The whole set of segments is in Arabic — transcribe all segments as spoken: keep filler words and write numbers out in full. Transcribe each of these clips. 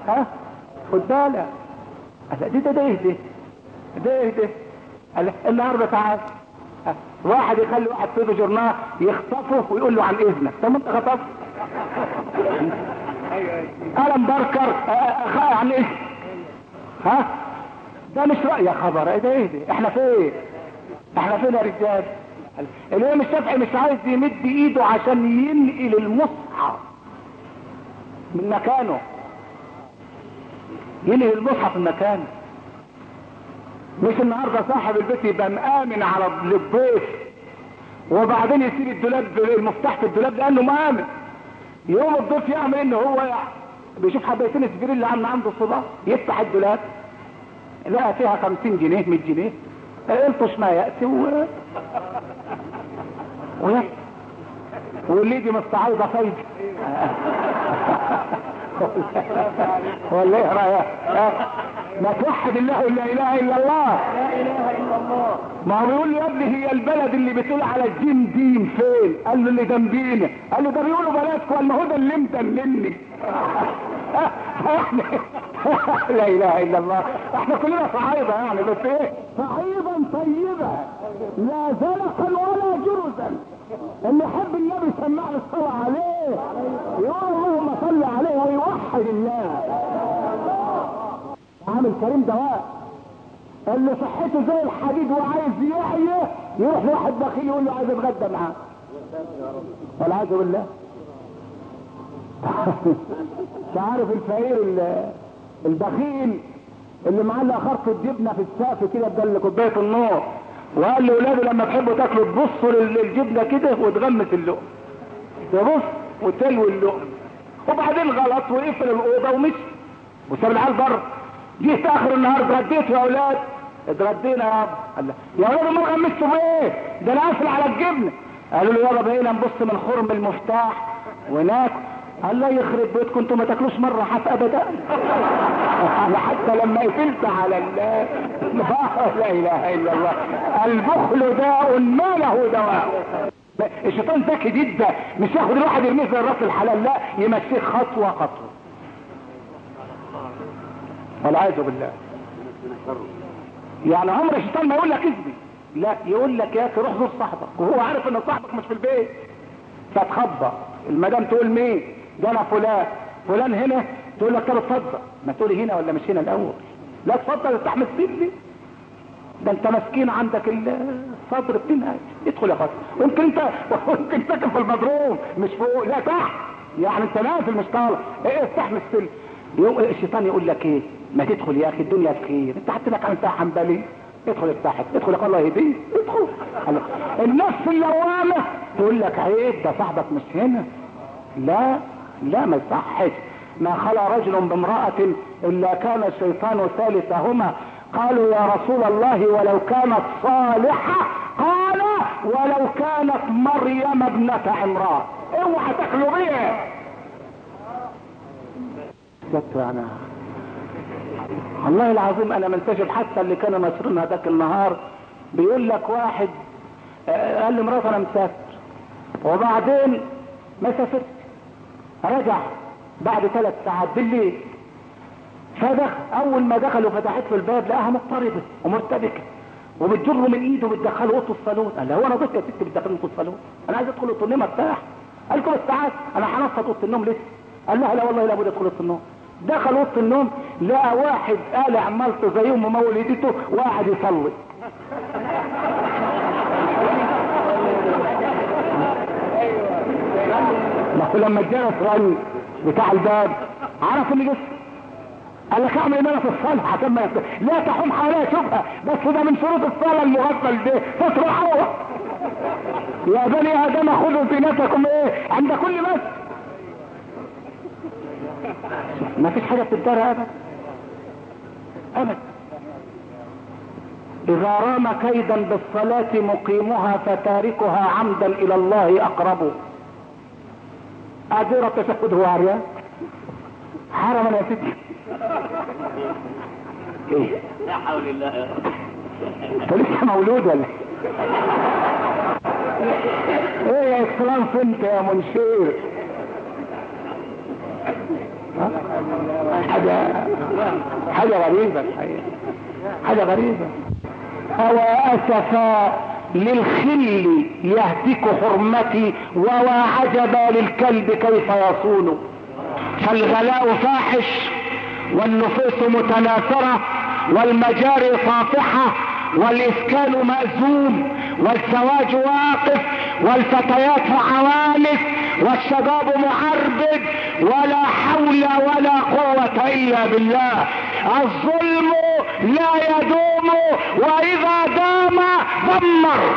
ها خد بالك. دي ده ده ايه ده ده ايه ده النهارده تعال واحد يخلي واحد في جورنال يخطفه ويقول له عن اذنك. طب ما انت خطفت. ألم بركر عن ايه؟ ها ده مش رأي. يا خبر ايه ده ايه ده احنا فين احنا فين يا رجال؟ الامام الشافعي مش عايز يمد ايده عشان ينقل المصحف من مكانه، ينقل المصحف من مكانه. مش النهارده صاحب البيت يبقى مآمن على الضيف وبعدين يسيب الدولاب المفتاح في الدولاب لانه مآمن. يوم الضيف يعمل ان هو يعني بيشوف حبايتين السجير اللي عم عنده الصباح، يفتح الدولاب لقى فيها خمسين جنيه مية جنيه، الطش ما يأتي و ويأتي واللي دي مستعيضة فايدة. ولا ايه رأيك؟ ما توحد الله لا اله الا الله. لا اله الا الله. ما هو بيقول له يا ابني هي البلد اللي بتقول على الجيم دين فين؟ قال له اللي جنبينا. قال له ده بيقولوا بلدكم. قال له هو ده اللي مدللني. لا اله الا الله. احنا كلنا صعايدة يعني بس ايه؟ صعيدا طيبة لا زلقا ولا جرزا. اللي يحب النبي سمعنا الصلاة عليه يقول اللهم صل عليه ويوحد الله. عامل كريم دواء اللي صحته زي الحديد وعايز يحيى يروح لواحد بخيل يقول له عايز اتغدى معاه. والعياذ بالله. انت عارف الفقير البخيل اللي معلق خرطة جبنه في السقف كده بدل كوبايه النور وقال لاولاده لما تحبوا تاكلوا تبصوا للجبنه كده وتغمس اللقم، تبص وتلوي اللقم. وبعدين غلط وقفل الاوضه ومشي وساب العيال بره. جيت اخر النهار اتغديت يا اولاد. اتغدينا يا ابا. يا اولاد ما غمستوا بايه؟ ده انا قافل على الجبنه. قالوا له يابا بقينا نبص من خرم المفتاح وناكل. قال لا يخرب بيتكم انتوا ما تاكلوش مره حتى ابدا. حتى لما قفلت على الله. لا اله الا الله. البخل داء ما له دواء. الشيطان ذكي جدا، مش ياخد الواحد يرميه زي الراس الحلال، لا يمشيه خطوه خطوه. والعياذ بالله. يعني عمر الشيطان ما يقول لك اثبت، لا يقول لك يا اخي روح زور صاحبك وهو عارف ان صاحبك مش في البيت. فتخبط المدام تقول مين؟ ده انا فلان. فلان هنا؟ تقول لك طب اتفضل. ما تقولي هنا ولا مش هنا الاول؟ لا اتفضل افتح مسجد. ده انت مسكين عندك الصدر بتنهج. ادخل يا خاطر. ويمكن انت ويمكن ساكن في المضروم مش فوق لا تحت، يعني انت نازل مش طالع. ايه افتح مسجد. الشيطان يقول لك ايه؟ ما تدخل يا اخي الدنيا بخير، انت حتى لك انت حنبلي. ادخل افتحك ادخل يا الله يهديك ادخل. النفس اللوامه تقول لك عيب ده صاحبك مش هنا. لا لا ما يصحش. ما خلى رجل بامرأة الا كان الشيطان ثالثهما. قالوا يا رسول الله ولو كانت صالحة؟ قال ولو كانت مريم ابنة عمران. اوعى تخلوا بيها. انا والله العظيم انا منتجب حتى اللي كانوا ناشرينها ذاك النهار. بيقول لك واحد قال لمراته انا مسافر وبعدين ما سافرت، رجع بعد ثلاث ساعات بالليل. فدخل اول ما دخلوا فتحت له الباب لقاها مضطربه ومرتبكه وبتجره من ايده وبتدخله اوضه الصالون. قال لها هو انا ضيف يا ستي بتدخلني اوضه الصالون؟ انا عايز ادخل اوضه النوم ارتاح. قال لكم الساعات انا هنفض اوضه النوم لسه. قال لها لا والله لابد ادخل اوضه النوم. دخل اوضه النوم لقى واحد قالع مالته زي ام مولدته وقاعد يصلي. لما الجرس رن بتاع الباب عرف اللي جسم. قال لك اعمل ايه في الصلاه عشان ما يفتح. لا تحوم حواليها شوفها، بس ده من شروط الصلاه المغفل ده تطرحوا. يا بني ادم خذوا زينتكم ايه عند كل بس. ما فيش حاجه بتدار ابدا ابدا. اذا رام كيدا بالصلاه مقيمها فتاركها عمدا الى الله اقرب. اجر التشهد هو عريان حرما يا ستي. ايه لا حول الله يا رب. انت لسه مولود ولا ايه يا اكسلانس انت يا منشير؟ حاجة حاجة غريبة الحقيقة، حاجة غريبة. أوا أسفا للخل يهتك حرمتي ووا عجبا للكلب كيف يصون. فالغلاء فاحش والنفوس متناثرة والمجاري صافحة والإسكان مأزوم والزواج واقف والفتيات عوانس والشباب معربد ولا حول ولا قوة إلا بالله. الظلم لا يدوم وإذا دام دمر.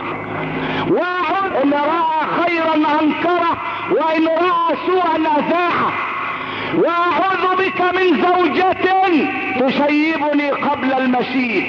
واحد إن رأى خيرا أنكره وإن رأى سوءا أذاعه. وأعوذ بك من زوجة تشيبني قبل المشيب.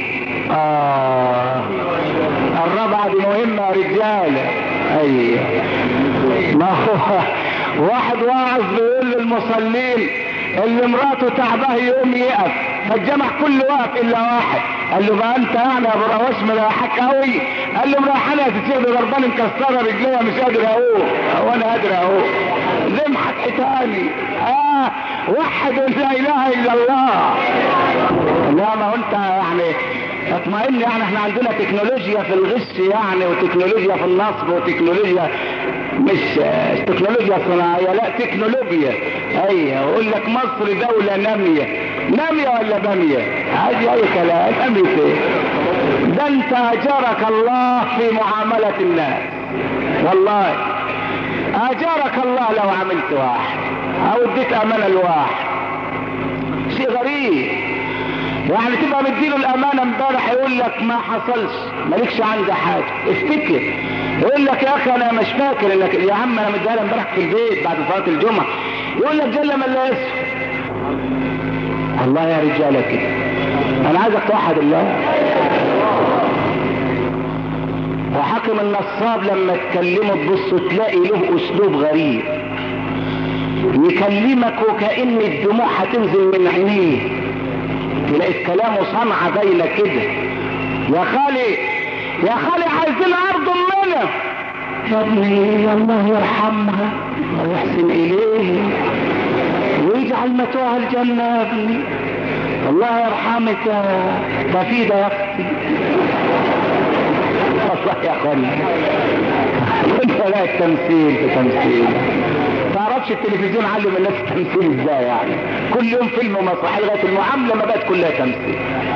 آه الرابعة دي مهمة يا رجالة. أيوة ما هو واحد واعظ بيقول للمصلين اللي مراته تعباه يقوم يقف، فالجمع كله واقف الا واحد. قال له بقى انت يعني يا ابو رواش ملاحك قوي؟ قال له مريحاني يا تسيب ضرباني مكسره رجليها مش قادر اقوم. وانا قادر اقوم زمحك حتاني. اه وحد لا اله الا الله. لا ما هو انت يعني اطمئن، يعني احنا عندنا تكنولوجيا في الغش يعني، وتكنولوجيا في النصب، وتكنولوجيا مش تكنولوجيا صناعية، لا تكنولوجيا. ايوه ويقول لك مصر دولة نامية. نامية ولا بامية؟ عادي اي كلام. نامية ايه؟ ده انت اجرك الله في معاملة الناس. والله اجرك الله لو عملت واحد او اديت امانة لواحد. شيء غريب يعني تبقى مديله الامانة امبارح يقول لك ما حصلش مالكش عندي حاجة. افتكر يقول لك يا اخي انا مش فاكر انك يا عم انا مديها لها امبارح في البيت بعد صلاة الجمعة. يقول لك جل من لا يسر. الله يا رجالة كده انا عايزك توحد الله. وحاكم النصاب لما تكلمه تبص تلاقي له اسلوب غريب، يكلمك وكأن الدموع هتنزل من عينيه، تلاقي كلامه صنعة باينة كده. يا خالي يا خالي عايزين عرض مننا يا ابني، الله يرحمها ويحسن اليه ويجعل مثواها الجنة يا ابني. الله يرحمك ده في ده يا اختي. والله يا اخواني انت لا التمثيل في تمثيل. تعرفش التلفزيون علم الناس التمثيل ازاي يعني؟ كل يوم فيلم ومسرحيه لغايه المعامله ما بقت كلها تمثيل.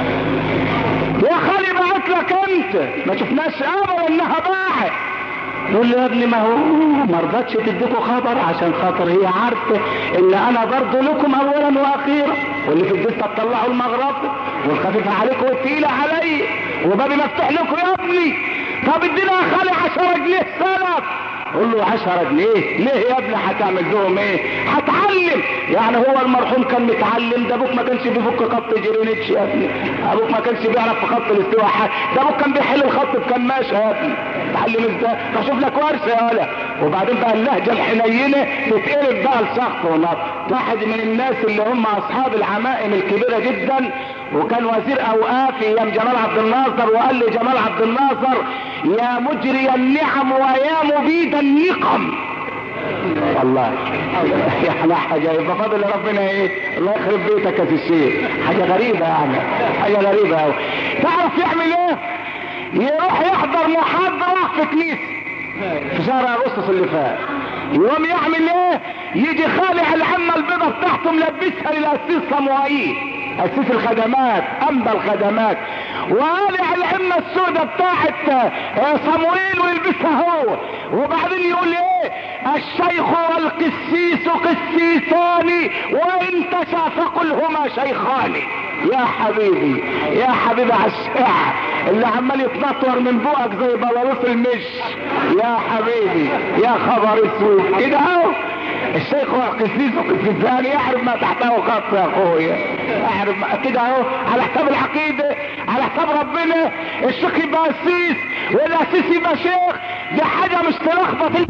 يا خالي بعت لك انت ما شفناش ابدا انها باعت. يقول لي يا ابني ما هو ما رضتش تديكوا خبر عشان خاطر هي عارفه ان انا برضه لكم اولا واخيرا، واللي في البيت تطلعوا المغرفه والخفيفه عليكم والثقيله علي وبابي مفتوح لكم يا ابني. طب ادينا يا خالي عشرة جنيه سلف. قول له عشرة جنيه ليه يا ابني؟ هتعمل بهم ايه؟ هتعلم يعني. هو المرحوم كان متعلم؟ ده ابوك ما كانش بيفك خط جرينتش يا ابني. ابوك ما كانش بيعرف في خط الاستواء حاجه. ده ابوك كان بيحل الخط بكماشه يا ابني. تعلم ازاي؟ فشوف لك ورثه يا ولا. وبعدين بقى اللهجه الحنينه تتقلب بقى لسخط ونط. واحد من الناس اللي هم اصحاب العمائم الكبيره جدا وكان وزير اوقاف ايام جمال عبد الناصر، وقال لي جمال عبد الناصر يا مجري النعم ويا مبيد النقم. والله يعني حاجه يبقى فاضل ربنا ايه؟ الله يخرب بيتك يا الشيخ. حاجه غريبه يعني، حاجه غريبه قوي. تعرف يعمل ايه؟ يروح يحضر محاضره في كنيسه في شهر اغسطس اللي فات. يقوم يعمل ايه؟ يجي خالع العمه البيضه بتاعته ملبسها للاسيس صموئيل، اسيس الخدمات، انبى الخدمات، وقالع العمه السوداء بتاعت صموئيل ويلبسها هو. وبعدين يقول ايه؟ الشيخ والقسيس قسيسان وان تشافقوا هما شيخان. يا حبيبي يا حبيبي على الشارع اللي عمال يتنطور من بوقك زي بلاروس المش. يا حبيبي يا خبر اسود كده اهو. الشيخ والقسيس وقسيسان يعرف ما تحته خط يا اخويا، يعرف كده اهو على حساب العقيده، على حساب ربنا. الشيخ يبقى قسيس والقسيس يبقى شيخ، دي حاجه مش تلخبط.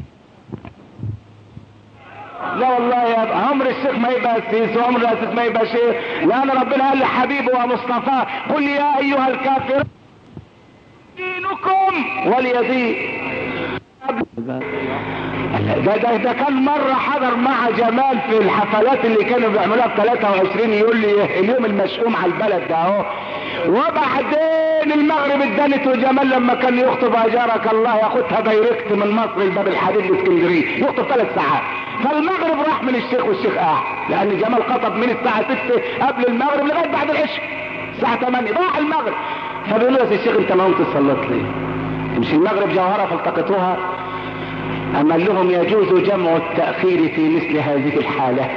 لا والله يا عمر الشيخ ما يبقى قسيس وعمر القسيس ما يبقى شيخ، لان ربنا قال لحبيبه ومصطفاه قل يا ايها الكافرون دينكم ولي دين. ده, ده ده كان مرة حضر مع جمال في الحفلات اللي كانوا بيعملوها في ثلاثة وعشرين، يقول لي اليوم المشؤوم على البلد ده اهو. وبعدين المغرب ادانت، وجمال لما كان يخطب اجارك الله ياخدها دايركت من مصر لباب الحديد لاسكندريه، يخطب ثلاث ساعات. فالمغرب راح من الشيخ والشيخ قاعد، لان جمال خطب من الساعة ستة قبل المغرب لغاية بعد العشاء الساعة ثمانية، راح المغرب. فبيقول له يا الشيخ انت ما قمت تصلت ليه؟ مش المغرب جوهرة فالتقطوها؟ أما لهم يجوز جمع التأخير في مثل هذه الحالة.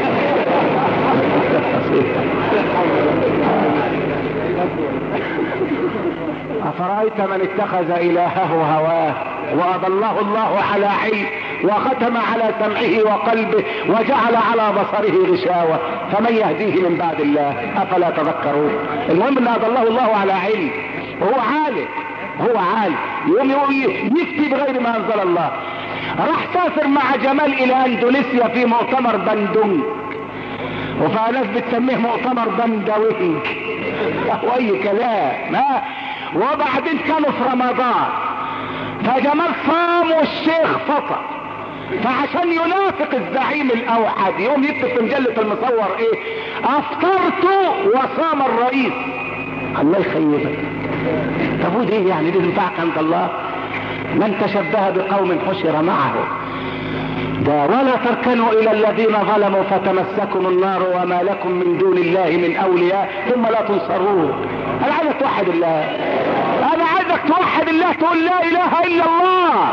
أفرأيت من اتخذ إلهه هواه وأضله الله على علم وختم على سمعه وقلبه وجعل على بصره غشاوة فمن يهديه من بعد الله أفلا تذكرون. المهم أن أضله الله على علم، وهو عالم، هو عالم يوم يوم يفتي بغير ما أنزل الله. راح سافر مع جمال إلى أندونيسيا في مؤتمر بندونج، وفي ناس بتسميه مؤتمر بندوينج واي كلام. ها وبعدين كانوا في رمضان، فجمال صام والشيخ فطر، فعشان ينافق الزعيم الاوحد يوم يكتب في مجلة المصور ايه؟ افطرت وصام الرئيس. الله يخيبك. طب ودي ايه يعني؟ دي تنفعك عند الله؟ من تشبه بقوم حشر معه. ده ولا تركنوا الى الذين ظلموا فتمسكم النار وما لكم من دون الله من اولياء ثم لا تنصرون. انا عايزك توحد الله، انا عايزك توحد الله، تقول لا اله الا الله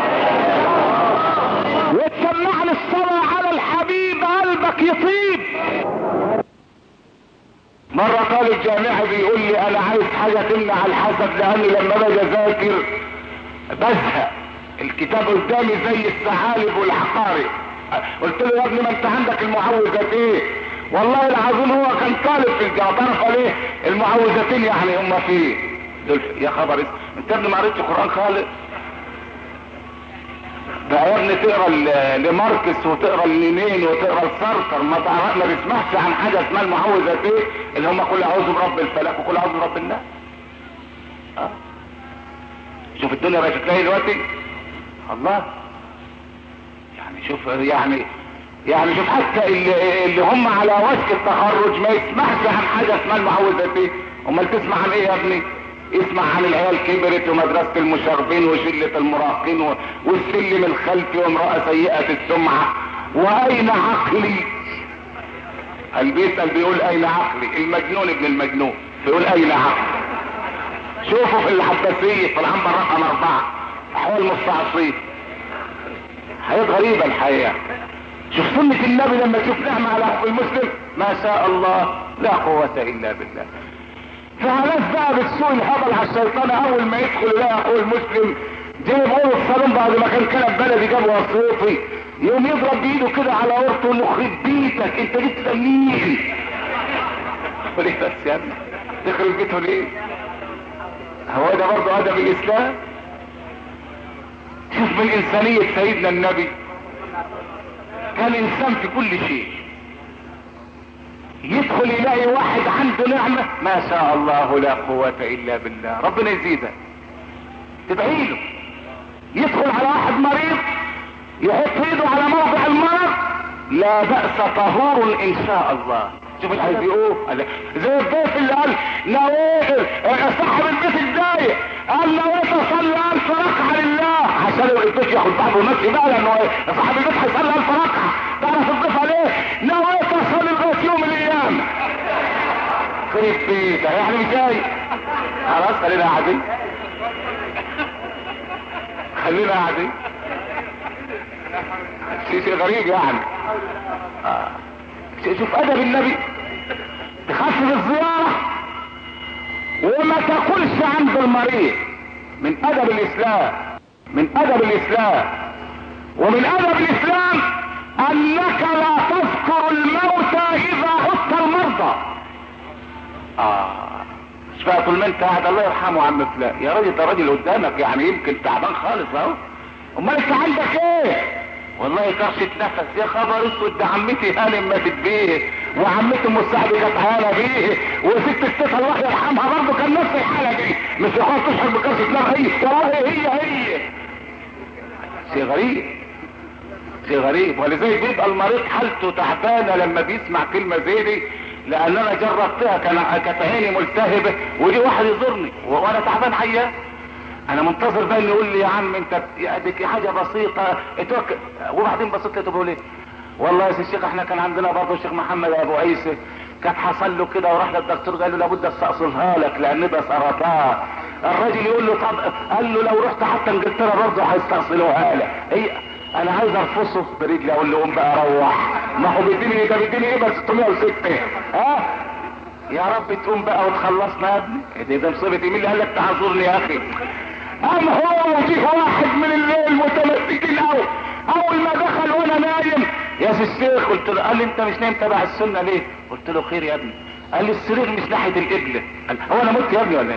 وتسمعني الصلاة على الحبيب قلبك يطيب. مرة طالب جامعي بيقول لي انا عايز حاجة تمنع الحسد، لاني لما باجي اذاكر بزهق، الكتاب قدامي زي الثعالب والعقارب. قلت له يا ابني ما انت عندك المعوذتين. والله العظيم هو كان طالب في الجامعه، تعرف عليه المعوذتين يعني هم فيه دول. يا خبر اسم انت يا ابني ما قريتش قران خالص؟ ده يا ابني تقرا لماركس وتقرا لنينين وتقرا لسارتر، ما تعرف ما بيسمعش عن حاجه اسمها المعوذتين اللي هم كل اعوذ برب الفلق وكل اعوذ برب الناس. اه شوف الدنيا بقت تلاقي دلوقتي الله، يعني شوف يعني يعني شوف حتى اللي, اللي هم على وشك التخرج ما يسمعش عن حاجه اسمها المعوذتين. امال تسمع عن ايه يا ابني؟ اسمع عن العيال كبرت ومدرسه المشاغبين وشله المراهقين والسلم الخلفي وامراه سيئه السمعه واين عقلي. اللي بيسال بيقول اين عقلي؟ المجنون ابن المجنون بيقول اين عقلي. شوفوا في العباسيه في العنبر رقم اربعه احوال مستعصين، حاجات غريبه الحقيقه. شوف سنه النبي لما تشوف نعمه على اخو المسلم ما شاء الله لا قوه الا بالله. فناس بقى بالسوء الهبل على الشيطان اول ما يدخل يلاقي اخوه المسلم جايب اول الصالون بعد ما كان كلب بلدي جاب وصيفي، يوم يضرب بايده كده على ورطه انه يخرب بيتك انت جيت تسميه. وليه بس يا ابني تخرب بيته ليه؟ هو ده برضه ادب الاسلام؟ شوف من انسانية سيدنا النبي، كان انسان في كل شيء. يدخل يلاقي واحد عنده نعمة ما شاء الله لا قوة الا بالله، ربنا يزيدك تدعي له. يدخل على واحد مريض يحط ايده على موضع المرض لا بأس طهور ان شاء الله. شوف الحديث بيقول زي الضيف اللي قال نويت صاحب البيت الضايق قال نويت اصلي الف ركعه لله عشان البيت ياخد بعضه وماشي بقى، لانه صاحب البيت هيصلي الف ركعه. تعرف الضيف عليه نويت اصلي لغايه يوم الايام. خرب بيتك يعني مش جاي خلاص، خلينا قاعدين خلينا قاعدين شيء غريب يعني. آه. شوف ادب النبي، تخفف الزيارة وما تاكلش عند المريض، من ادب الاسلام، من ادب الاسلام. ومن ادب الاسلام انك لا تذكر الموتى اذا عدت المرضى. اه مش بقى طول ما انت قاعد الله يرحمه عم فلان يا راجل، ده راجل قدامك يعني يمكن تعبان خالص اهو، امال انت عندك ايه؟ والله كرشة نفس يا خبر اسود، ده عمتي هانم ماتت بيه وعمتي ام السعد كانت عيانه بيه وست الست الله يرحمها برضه كان نفس الحاله دي، مش يقعد تشعر بكرشة نفس. هي والله هي هي شيء غريب. شيء غريب. ولذلك بيبقى المريض حالته تعبانه لما بيسمع كلمه زي دي، لان انا جربتها، كان كانت عيني ملتهبه ودي واحد يزورني وانا تعبان عيان، انا منتظر بقى انه يقول لي يا عم انت دي حاجه بسيطه اتوكل، وبعدين بصيت لقيته بيقول ايه والله يا سي الشيخ احنا كان عندنا برضه الشيخ محمد ابو عيسى كان حصل له كده وراح للدكتور قال له لابد استأصلها لك لان ده سرطان. الراجل يقول له طب، قال له لو رحت حتى انجلترا برضه هيستأصلوها لك. هي انا عايز ارفصه برجلي اقول له قوم بقى روح، ما هو بيديني ايه ده بيديني ايه بس ستمية وستة ها يا رب تقوم بقى وتخلصنا يا ابني. دي ده مصيبه مين اللي قال لك تعذرني يا اخي؟ قام هو وجيه واحد من الليل متمسكين قوي، اول ما دخل وانا نايم يا سي الشيخ قلت له، قال لي انت مش نايم تبع السنه ليه؟ قلت له خير يا ابني. قال لي السرير مش ناحيه القبله. قال هو انا مت يا ابني ولا ايه؟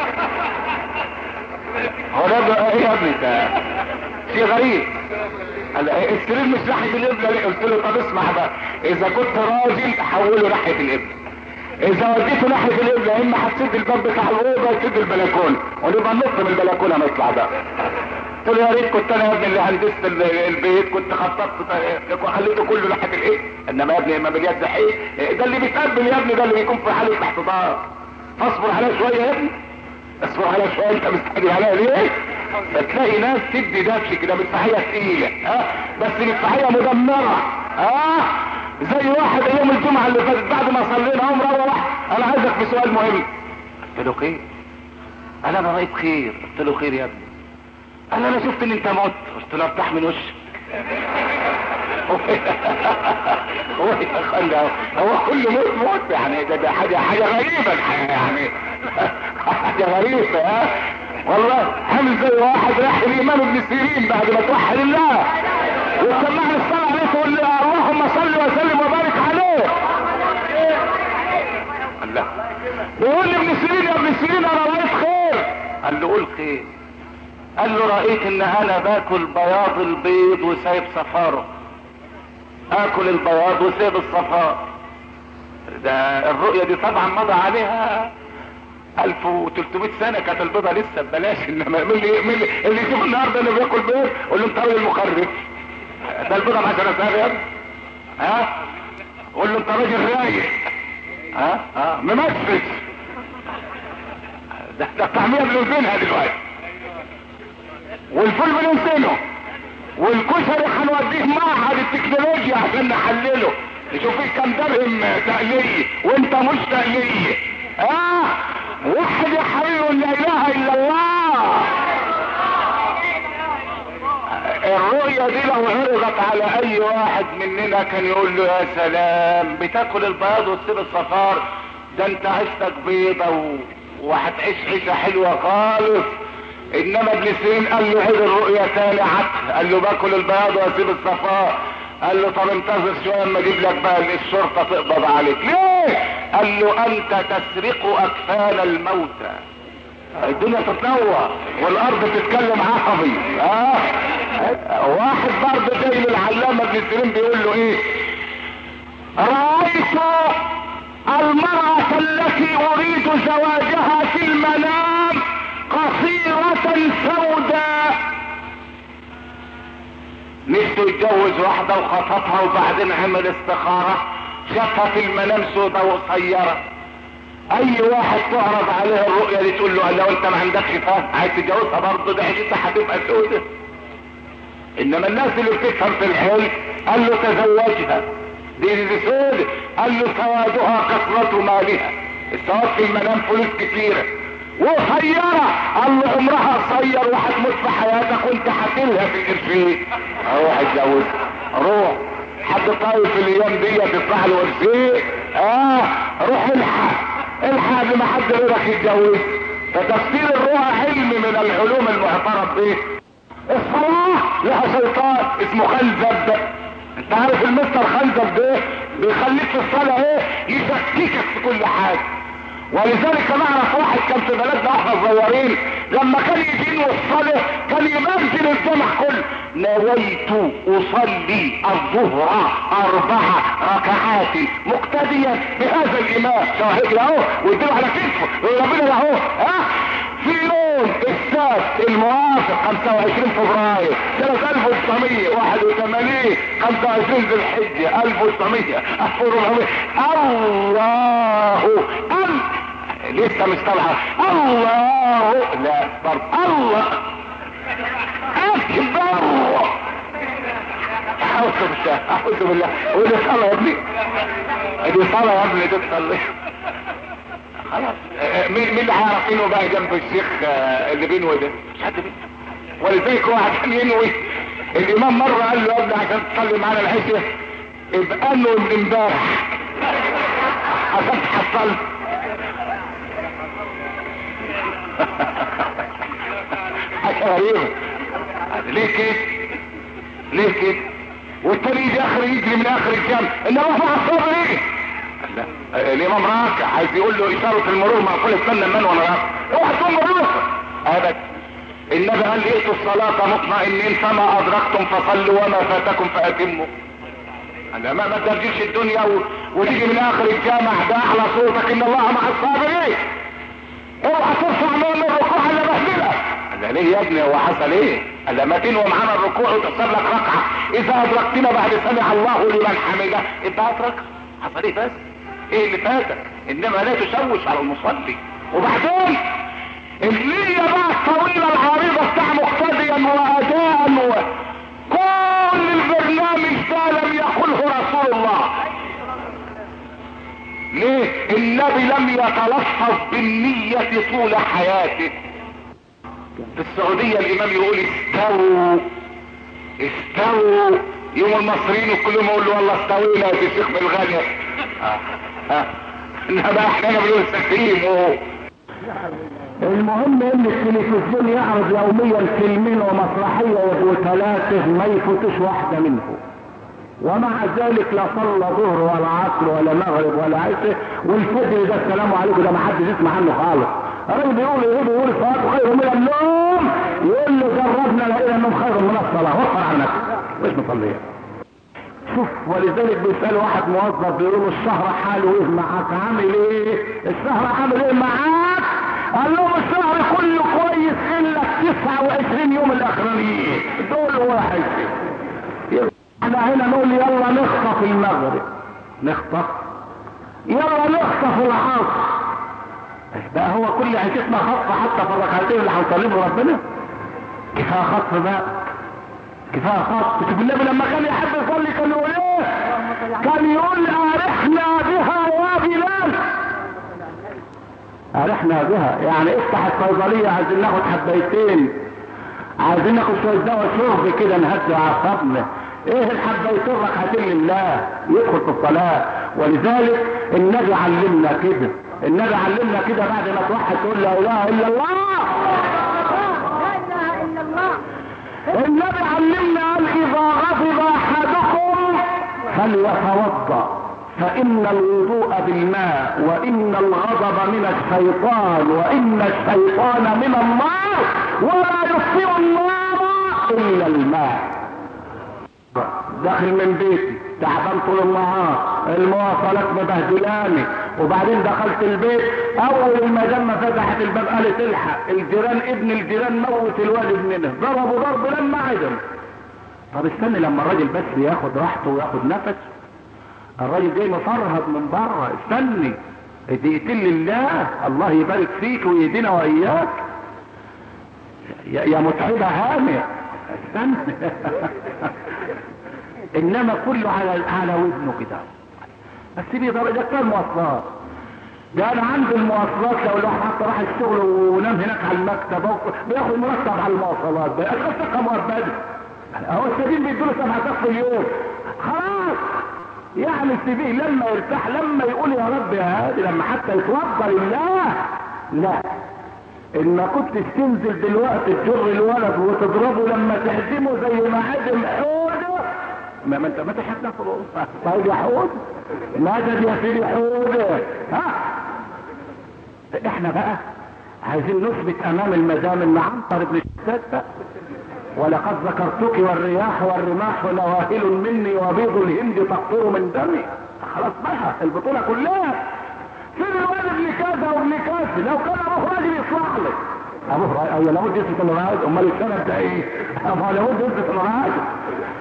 هو ده ايه يا ابني ده شيء غريب. قال السرير مش ناحيه القبله ليه؟ قلت له طب اسمع بقى، اذا كنت راجل حوله ناحيه القبله، اذا وديته ناحيه القبله اما هتسد الباب بتاع الاوضه تسد البلكونه ونبقى ننط من البلكونه نطلع بقى. قلت له يا ريت كنت انا يا ابني اللي هندست البيت كنت خططت وخليته كله ناحيه الايه، انما يا ابني اما باليد ايه ده اللي بيتقبل يا ابني، ده اللي بيكون في حاله احتضار. فاصبر عليا شويه يا ابني، اصبر عليا شويه، انت مستعجل عليا ليه؟ فتلاقي ناس تدي دبش كده مدفعيه ثقيله ها، بس مدفعيه مدمره ها، زي واحد يوم الجمعه اللي فاتت بعد ما صلينا قام روح، انا عايزك في سؤال مهم. قلت له خير؟ قال انا رايت خير. قلت له خير يا ابني؟ قال انا شفت ان انت مت. قلت له افتح من وشك. هو يا خالد هو كل موت موت يعني، ده, ده حاجه حاجه غريبه يعني حاجه غريبه ها والله. عامل زي واحد راح الامام ابن سيرين بعد ما توحد الله وسمعني الصلاه عليه تقول له اللهم صل وسلم وبارك عليه. الله بيقول لي ابن سيرين يا ابن سيرين انا رايت خير. قال له قول خير. قال له رأيت ان انا باكل بياض البيض وسايب صفاره، اكل البياض وسايب الصفار. ده الرؤية دي طبعا مضى عليها الف وتلتمية سنة، كانت البيضة لسه ببلاش. انما من اللي, من اللي يشوف النهارده اللي بياكل بيض قول له انت راجل مخرف، ده البيضة عشان اسابيض ها، قول له انت راجل رايق ها ها ممسك. ده ده الطعمية بنوزنها دلوقتي، والفول بنوزنه، والكشري هنوديه معهد التكنولوجيا عشان نحلله نشوف فيه كام درهم تقلية وانت مش تقلية اه. واحد يا حبيبي لا اله الا الله. الرؤية دي لو عرضت على اي واحد مننا كان يقول له يا سلام بتاكل البياض وتسيب الصفار، ده انت عيشتك بيضة و... وهتعيش عيشة حلوة خالص. انما ابن سيرين قال له عيد الرؤيا تاني عك، قال له باكل البياض واسيب الصفار. قال له طب انتظر شويه اما اجيب لك بقى الشرطه تقبض عليك. ليه؟ قال له انت تسرق اكفان الموتى. الدنيا تتنوع والارض تتكلم عصبي اه. واحد برضه جاي للعلامه ابن سيرين بيقول له ايه؟ رايت المراه التي اريد زواجها في المنام قصيرة سوداء. نفسه يتجوز واحدة وخطبها وبعدين عمل استخارة شافها في المنام سوداء وقصيرة. اي واحد تعرض عليه الرؤية دي تقول له لو انت ما عندكش فهم عايز تتجوزها برضه ده حاجتها هتبقى سوداء. انما الناس اللي بتفهم في الحلم قال له تزوجها دي دي سوداء. قال له سوادها كثرة مالها، السواد في المنام فلوس كتيرة وقصيرة. قال له عمرها قصير وهتموت في حياتك وانت هتلها في القرشين. اروح اتجوز روح حد طايف في الايام دي تطلع له قرشين اه روح الحق الحق قبل ما حد غيرك يتجوز. فتفسير الرؤى علم من العلوم المعترف به. الصلاة لها شيطان اسمه خنزب. انت عارف المستر خنزب ده بيخليك في الصلاة ايه؟ يشككك في كل حاجة. ولذلك نعرف واحد كان في بلدنا احنا صغيرين لما كان يجي له الصلاه كان يمثل الجمع كله نويت اصلي الظهر اربع ركعات مقتديا بهذا الامام. شاهد له اهو ويديله على كتفه ربنا له اهو ها. في يوم السبت الموافق خمسة وعشرين فبراير سنة ألف وتسعمية وواحد وثمانين ايه؟ خمسة وعشرين ذي الحجة ألف وتسعمية ألف وأربعمية. الله أم لسه مش طالعة. الله لا برضه الله اكبر. اعوذ بالله اعوذ بالله. ودي صلاة يا ابني، دي صلاة يا ابني، دي تصلي خلاص. مين مين اللي هيعرفينه بقى جنب الشيخ اللي بينه ده؟ مش حد بينه. ولذلك هو عشان ينوي الامام مرة قال له يا ابني عشان تصلي معانا العشاء ابقى له من امبارح عشان تحصل. حاجة غريبة. ليه كده؟ ليه كده؟ والتاني يجي اخر يجري من اخر الجامع انما هو الصبر ايه؟ لا الامام راكع عايز يقول له اشارة المرور مقفول استنى من وانا راكع. اوعى تقوم بالراكع ابدا. النبي قال ائتوا الصلاة مطمئنين فما ادركتم فصلوا وما فاتكم فاتموا. انا ما ما ترجيش الدنيا و... وتيجي من اخر الجامع ده اعلى صوتك ان الله مع الصابرين. اوعى ترفع من الركوع الا بهدلك. قال ليه يا ابني هو حصل ايه؟ قال ما تنوي معانا الركوع وتحسب لك ركعه اذا ادركتنا بعد سمع الله لمن حمده انت هتركع. حصل ايه بس؟ ايه اللي فاتك؟ انما لا تشوش على المصلي. وبعدين الليله بقى الطويله العريضه بتاع مقتديا واداء وكل البرنامج ده لم يقله رسول الله. ليه؟ النبي لم يتلفظ بالنية طول حياته. في السعودية الامام يقول استووا استووا، يوم المصريين وكلهم يقول له والله استوينا يا شيخ بالغالية. انما احنا بنقول استقيموا. المهم ان التلفزيون يعرض يوميا فيلمين ومسرحية وثلاثة ما يفوتش واحدة منهم، ومع ذلك لا صلى ظهر ولا عصر ولا مغرب ولا عشاء، والفجر ده السلام عليكم ده ما حدش يسمع عنه خالص. الراجل بيقول يقول يقول الصلاه خير من النوم، يقول له جربنا لقينا النوم خير من الصلاه، وفر على نفسك مش مصليه. شوف ولذلك بيسال واحد موظف بيقول له الشهر حاله ايه معاك؟ عامل ايه؟ الشهر عامل ايه معاك؟ قال لهم الشهر كله كويس الا تسعة وعشرين يوم الاخرانيين دول واحد. احنا هنا نقول يلا نخطف المغرب، نخطف يلا نخطف العصر. بقى هو كل عيشتنا خطف حتى في الركعتين اللي هنصليهم ربنا؟ كفايه خطف بقى، كفايه خطف. شوف النبي لما كان يحب يصلي كان يقول ايه؟ كان يقول ارحنا بها يا بلال. ارحنا بها يعني افتح الصيدليه عايزين ناخد حبايتين، عايزين ناخد شويه دواء شرب كده نهدي اعصابنا. ايه الحبايتين ركعتين لله يدخل في الصلاه. ولذلك النبي علمنا كده، النبي علمنا كده بعد ما توحد تقول لا اله الا الله. لا اله الا الله. النبي علمنا قال اذا غضب احدكم فليتوضا فان الوضوء بالماء وان الغضب من الشيطان وان الشيطان من النار ولا يطفئ النار الا الماء. داخل من بيتي تعبان طول النهار، المواصلات مبهدلاني، وبعدين دخلت البيت اول ما جنة فتحت الباب قالت الحق الجيران ابن الجيران موت الواد ابننا، ضربوا ضرب لما عدم. طب استني لما الراجل بس ياخد راحته وياخد نفس، الراجل جاي مفرهد من بره، استني دقيقتين لله الله يبارك فيك ويهدينا واياك يا متعبة هانئ استنى. انما كله على على ودنه كده. بس دي درجات المواصلات ده انا عندي المواصلات لو الواحد حتى راح الشغل ونام هناك على المكتب بياخد مرتب على المواصلات ده اشخاص مؤبده اهو السبيل بيدوله سبع ساعات في اليوم خلاص. يعني السبيل لما يرتاح لما يقول يا رب يا هادي لما حتى يتوضى لله لا. ان كنت تنزل دلوقتي تجر الولد وتضربه لما تهزمه زي ما هزم حوده ما ما انت ما تحدث طيب يا حود مدد يا سيدي حود. ها احنا بقى عايزين نثبت امام المدام ان عنتر بن شداد بقى ولقد ذكرتك والرياح والرماح نواهل مني وبيض الهند تقطر من دمي. خلاص بقى البطوله كلها فين الواد ابن كذا وابن كذا؟ لو كان ابوه راجل يصلح لك ابوه راجل او لابد يثبت انه راجل، امال السند ده ايه؟ ما لابد يثبت انه راجل.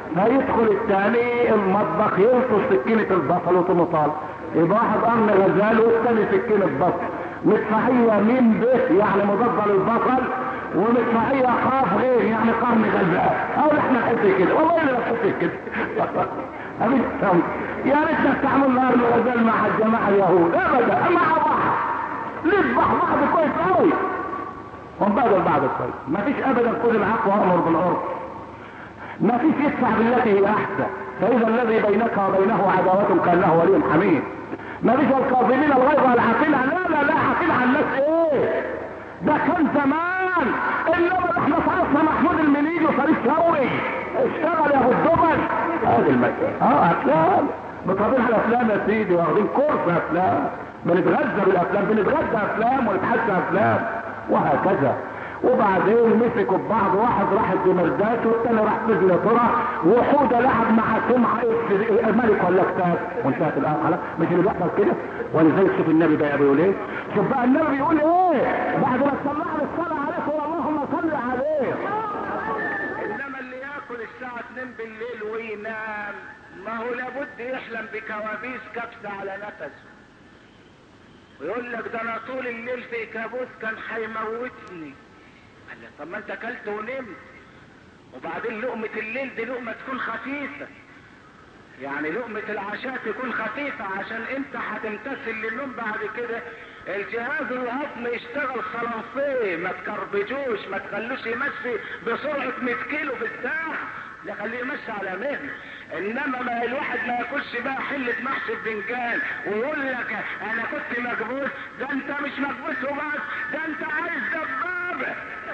فيدخل الثاني المطبخ يلطش سكينة البصل وتمطال، يبقى واحد قرن غزال والثاني سكينة بصل، مدفعية مين به يعني مضادة للبصل، ومدفعية خاف غير يعني قرن غزال. او احنا نحس كده، والله انا بحس كده. أبي يا ريت نستعمل نار الغزال مع الجماعة اليهود ابدا، مع بعض نذبح بعض كويس قوي ونبادل بعض كويس. ما فيش ابدا خذ العفو وامر بالعرف، ما فيش يدفع بالتي هي احسن، فاذا الذي بينك وبينه عداوة كانه ولي حميم. ما فيش الكاظمين الغيظ والعافين، لا لا لا عافين عن الناس ايه؟ ده كان زمان، انما احنا صرفنا محمود المليجي وفريد شوقي اشتغل يا ابو الدبل. هذه المسألة اه افلام بطبيعة الافلام يا سيدي، واخدين كورس افلام، بنتغذى بالافلام، بنتغذى افلام ونتحدى افلام وهكذا. وبعدين مسكوا ببعض، واحد راح الدمرداش والتاني راح سجن طرى، وحوده لعب مع سمعه ملك ولا كتاب وانتهت الان خلاص. مش اللي بيحصل كده؟ ولذلك شوف النبي بقى بيقول ايه، شوف بقى النبي بيقول ايه بعد ما سمعنا الصلاه عليه اللهم صل عليه. انما اللي ياكل الساعه اتنين بالليل وينام ما هو لابد يحلم بكوابيس كبسه على نفسه، ويقول لك ده انا طول الليل في كابوس كان هيموتني. قال له طب ما انت اكلت ونمت، وبعدين لقمة الليل دي لقمة تكون خفيفة، يعني لقمة العشاء تكون خفيفة عشان انت هتمتثل للنوم بعد كده. الجهاز الهضمي يشتغل خلاصيه، ما تكربجوش، ما تخلوش يمشي بسرعة مية كيلو في الساعة، لا خليه يمشي على مهله. انما ما الواحد ما ياكلش بقى حلة محشي بفنجان ويقول لك انا كنت مكبوس، ده انت مش مكبوس وبس، ده انت عايز دبابة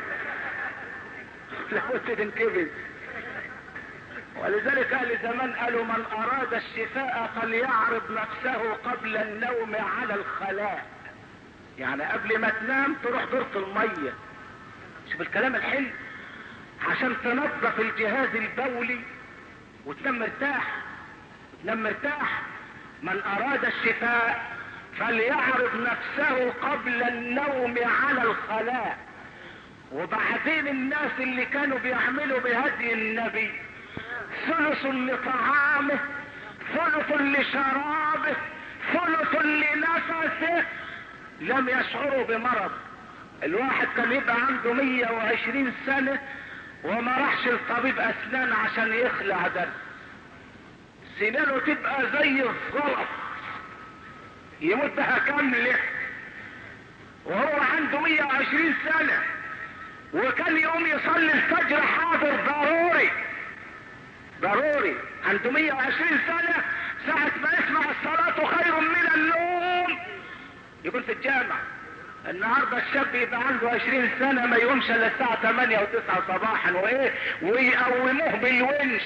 لابد تنكبس. ولذلك اهل زمان قالوا من اراد الشفاء فليعرض نفسه قبل النوم على الخلاء، يعني قبل ما تنام تروح دورة المية. شوف الكلام الحلو، عشان تنظف الجهاز البولي وتنام مرتاح، تنام مرتاح. من اراد الشفاء فليعرض نفسه قبل النوم على الخلاء. وبعدين الناس اللي كانوا بيعملوا بهدي النبي ثلث لطعامه، ثلث لشرابه، ثلث لنفسه، لم يشعروا بمرض. الواحد كان يبقى عنده مية وعشرين سنة وما راحش الطبيب اسنان عشان يخلع ده، سنانه تبقى زي الزلط يموت بها كاملة، وهو عنده مية وعشرين سنة وكان يقوم يصلي الفجر حاضر ضروري ضروري، عنده مية وعشرين سنة، ساعة ما يسمع الصلاة خير من النوم يكون في الجامع. النهاردة الشاب يبقى عنده عشرين سنة ما يقومش الا الساعة تمانية وتسعة صباحا، وايه ويقوموه بالونش،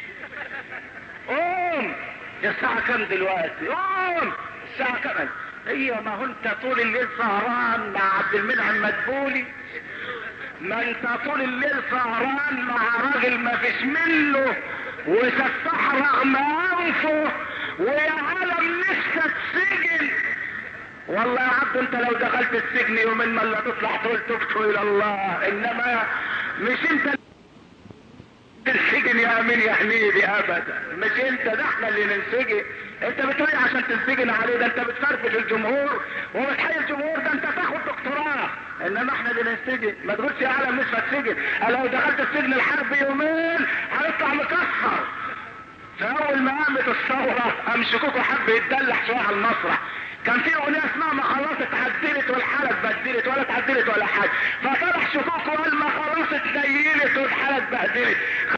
قوم الساعة كام دلوقتي، قوم الساعة كام. هي ما هو انت طول الليل سهران مع عبد المنعم مدبولي، ما انت طول الليل سهران مع راجل ما فيش منه وسفاح رغم انفه، ويا عالم نفسك سجن. والله يا عبد انت لو دخلت السجن يومين ما لا تطلع تقول تبت الى الله، انما مش انت السجن يا امين يا حميدي ابدا، مش انت، ده احنا اللي ننسجن. انت بتقول عشان تنسجن عليه، ده انت بتفرفش الجمهور وبتحيي الجمهور، ده انت تاخد دكتوراه، انما احنا اللي ننسجن. ما تقولش يا عالم نصف السجن، لو دخلت السجن الحربي يومين هنطلع مكسر. فاول ما قامت الثوره قام شكوكو حب يتدلع شويه على المسرح، كان في اغنيه اسمها ما خلاص اتعدلت والحاله اتبدلت، ولا اتعدلت ولا حاجه، فطلع شكوكو قال ما خلاص اتنيلت والحاله اتبهدلت.